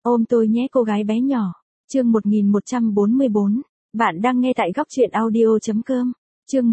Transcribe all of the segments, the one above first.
Ôm tôi nhé cô gái bé nhỏ. Chương 1144. Bạn đang nghe tại góc truyện audio.com. Chương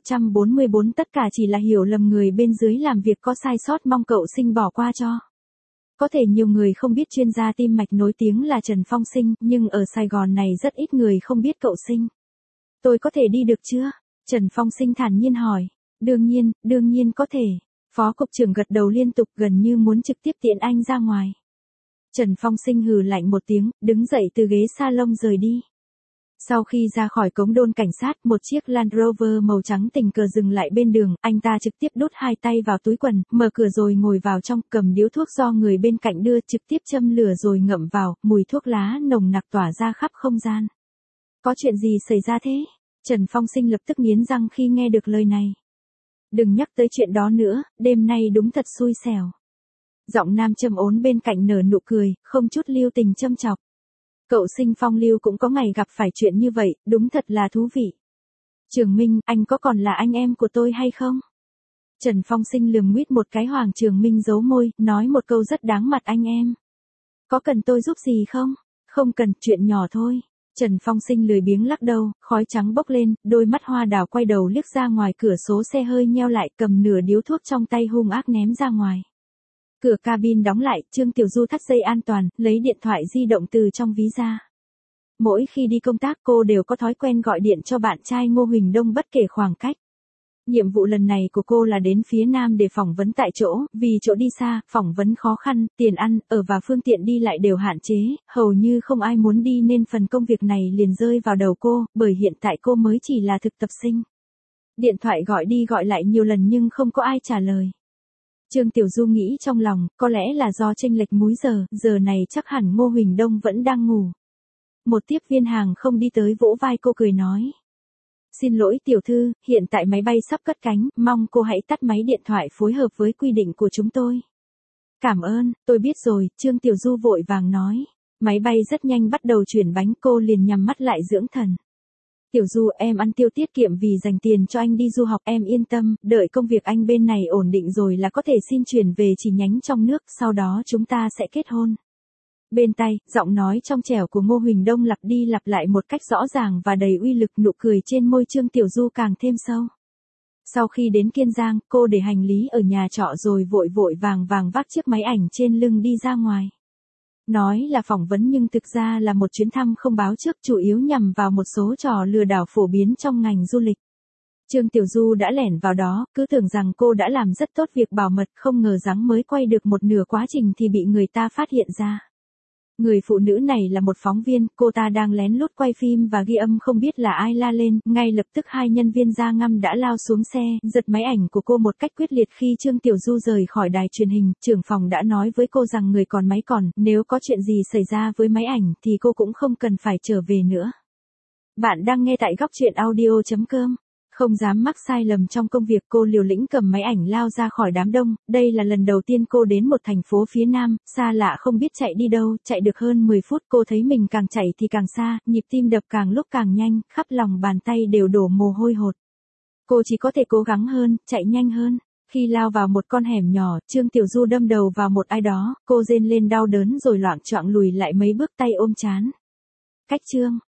1144 tất cả chỉ là hiểu lầm người bên dưới làm việc có sai sót mong cậu Sinh bỏ qua cho. Có thể nhiều người không biết chuyên gia tim mạch nổi tiếng là Trần Phong Sinh, nhưng ở Sài Gòn này rất ít người không biết cậu Sinh. Tôi có thể đi được chưa? Trần Phong Sinh thản nhiên hỏi. Đương nhiên có thể. Phó cục trưởng gật đầu liên tục gần như muốn trực tiếp tiễn anh ra ngoài. Trần Phong Sinh hừ lạnh một tiếng, đứng dậy từ ghế salon rời đi. Sau khi ra khỏi cống đôn cảnh sát, một chiếc Land Rover màu trắng tình cờ dừng lại bên đường, anh ta trực tiếp đút hai tay vào túi quần, mở cửa rồi ngồi vào trong, cầm điếu thuốc do người bên cạnh đưa, trực tiếp châm lửa rồi ngậm vào, mùi thuốc lá nồng nặc tỏa ra khắp không gian. Có chuyện gì xảy ra thế? Trần Phong Sinh lập tức nghiến răng khi nghe được lời này. Đừng nhắc tới chuyện đó nữa, đêm nay đúng thật xui xẻo. Giọng nam châm ốn bên cạnh nở nụ cười, không chút lưu tình châm chọc. Cậu Sinh phong lưu cũng có ngày gặp phải chuyện như vậy, đúng thật là thú vị. Trường Minh, anh có còn là anh em của tôi hay không? Trần Phong Sinh lườm nguyết một cái. Hoàng Trường Minh giấu môi, nói một câu rất đáng mặt. Anh em. Có cần tôi giúp gì không? Không cần, chuyện nhỏ thôi. Trần Phong Sinh lười biếng lắc đầu, khói trắng bốc lên, đôi mắt hoa đào quay đầu liếc ra ngoài cửa sổ xe hơi nheo lại, cầm nửa điếu thuốc trong tay hung ác ném ra ngoài. Cửa cabin đóng lại, Trương Tiểu Du thắt dây an toàn, lấy điện thoại di động từ trong ví ra. Mỗi khi đi công tác cô đều có thói quen gọi điện cho bạn trai Ngô Huỳnh Đông bất kể khoảng cách. Nhiệm vụ lần này của cô là đến phía Nam để phỏng vấn tại chỗ, vì chỗ đi xa, phỏng vấn khó khăn, tiền ăn, ở và phương tiện đi lại đều hạn chế, hầu như không ai muốn đi nên phần công việc này liền rơi vào đầu cô, bởi hiện tại cô mới chỉ là thực tập sinh. Điện thoại gọi đi gọi lại nhiều lần nhưng không có ai trả lời. Trương Tiểu Du nghĩ trong lòng, có lẽ là do chênh lệch múi giờ này chắc hẳn Ngô Huỳnh Đông vẫn đang ngủ. Một tiếp viên hàng không đi tới vỗ vai cô cười nói. Xin lỗi tiểu thư, hiện tại máy bay sắp cất cánh, mong cô hãy tắt máy điện thoại phối hợp với quy định của chúng tôi. Cảm ơn, tôi biết rồi, Trương Tiểu Du vội vàng nói. Máy bay rất nhanh bắt đầu chuyển bánh, cô liền nhắm mắt lại dưỡng thần. Tiểu Du, em ăn tiêu tiết kiệm vì dành tiền cho anh đi du học, em yên tâm, đợi công việc anh bên này ổn định rồi là có thể xin chuyển về chi nhánh trong nước, sau đó chúng ta sẽ kết hôn. Bên tai, giọng nói trong trẻo của Ngô Huỳnh Đông lặp đi lặp lại một cách rõ ràng và đầy uy lực, nụ cười trên môi Trương Tiểu Du càng thêm sâu. Sau khi đến Kiên Giang, cô để hành lý ở nhà trọ rồi vội vàng vác chiếc máy ảnh trên lưng đi ra ngoài. Nói là phỏng vấn nhưng thực ra là một chuyến thăm không báo trước, chủ yếu nhằm vào một số trò lừa đảo phổ biến trong ngành du lịch. Trương Tiểu Du đã lẻn vào đó, cứ tưởng rằng cô đã làm rất tốt việc bảo mật, không ngờ rằng mới quay được một nửa quá trình thì bị người ta phát hiện ra. Người phụ nữ này là một phóng viên, cô ta đang lén lút quay phim và ghi âm không biết là ai la lên, ngay lập tức hai nhân viên da ngăm đã lao xuống xe, giật máy ảnh của cô một cách quyết liệt. Khi Trương Tiểu Du rời khỏi đài truyền hình, trưởng phòng đã nói với cô rằng người còn máy còn, nếu có chuyện gì xảy ra với máy ảnh thì cô cũng không cần phải trở về nữa. Bạn đang nghe tại góc truyện audio.com. Không dám mắc sai lầm trong công việc, cô liều lĩnh cầm máy ảnh lao ra khỏi đám đông. Đây là lần đầu tiên cô đến một thành phố phía Nam, xa lạ không biết chạy đi đâu, chạy được hơn 10 phút cô thấy mình càng chạy thì càng xa, nhịp tim đập càng lúc càng nhanh, khắp lòng bàn tay đều đổ mồ hôi hột. Cô chỉ có thể cố gắng hơn, chạy nhanh hơn. Khi lao vào một con hẻm nhỏ, Trương Tiểu Du đâm đầu vào một ai đó, cô rên lên đau đớn rồi loạng choạng lùi lại mấy bước, tay ôm trán. Cách Trương